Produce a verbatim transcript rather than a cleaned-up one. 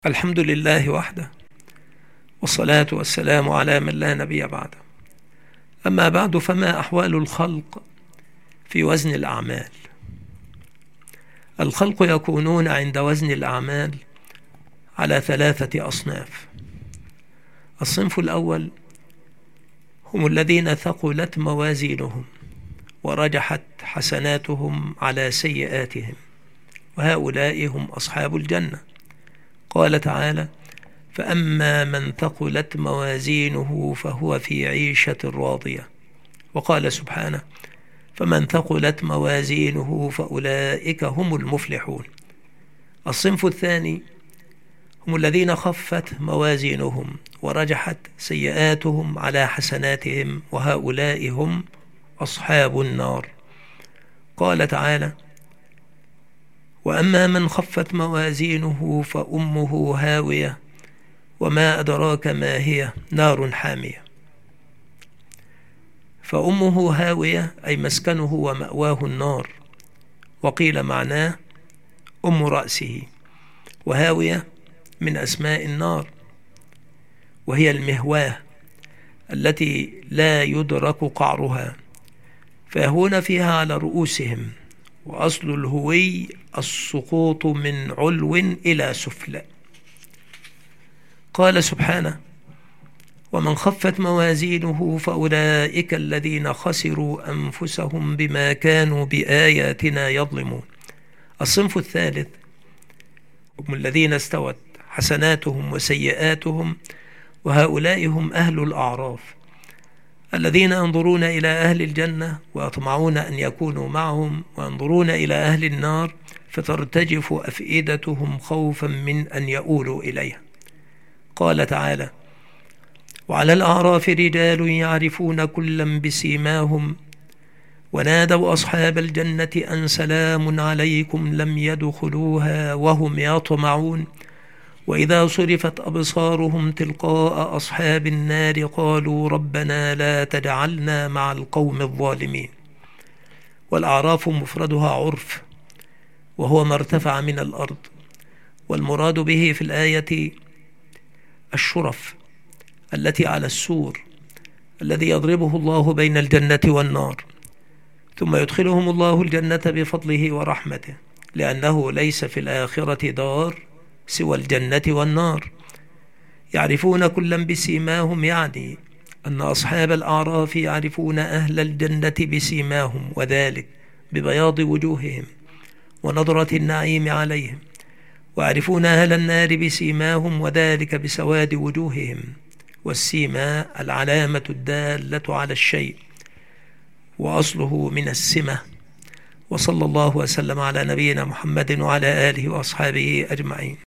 الحمد لله وحده، والصلاة والسلام على من لا نبي بعده. أما بعد، فما أحوال الخلق في وزن الأعمال؟ الخلق يكونون عند وزن الأعمال على ثلاثة أصناف. الصنف الأول هم الذين ثقلت موازينهم ورجحت حسناتهم على سيئاتهم، وهؤلاء هم أصحاب الجنة. قال تعالى: فأما من ثقلت موازينه فهو في عيشة راضية. وقال سبحانه: فمن ثقلت موازينه فأولئك هم المفلحون. الصنف الثاني هم الذين خفت موازينهم ورجحت سيئاتهم على حسناتهم، وهؤلاء هم أصحاب النار. قال تعالى: وأما من خفت موازينه فأمه هاوية وما أدراك ما هي، نار حامية. فأمه هاوية أي مسكنه ومأواه النار، وقيل معناه أم رأسه. وهاوية من أسماء النار، وهي المهواه التي لا يدرك قعرها، فيهون فيها على رؤوسهم. وأصل الهوي السقوط من علو إلى سفل. قال سبحانه: ومن خفت موازينه فأولئك الذين خسروا أنفسهم بما كانوا بآياتنا يظلمون. الصنف الثالث هم الذين استوت حسناتهم وسيئاتهم، وهؤلاء هم أهل الأعراف الذين ينظرون إلى أهل الجنة ويطمعون أن يكونوا معهم، وينظرون إلى أهل النار فترتجف أفئدتهم خوفا من أن يؤولوا إليها. قال تعالى: وعلى الأعراف رجال يعرفون كلا بسيماهم ونادوا أصحاب الجنة أن سلام عليكم لم يدخلوها وهم يطمعون وإذا صرفت أبصارهم تلقاء أصحاب النار قالوا ربنا لا تجعلنا مع القوم الظالمين. والأعراف مفردها عرف، وهو ما ارتفع من الأرض، والمراد به في الآية الشرف التي على السور الذي يضربه الله بين الجنة والنار، ثم يدخلهم الله الجنة بفضله ورحمته، لأنه ليس في الآخرة دار سوى الجنة والنار. يعرفون كلا بسيماهم، يعني أن أصحاب الأعراف يعرفون أهل الجنة بسيماهم، وذلك ببياض وجوههم ونظرة النعيم عليهم، ويعرفون أهل النار بسيماهم، وذلك بسواد وجوههم. والسيماء العلامة الدالة على الشيء، وأصله من السمة. وصلى الله وسلم على نبينا محمد وعلى آله وأصحابه أجمعين.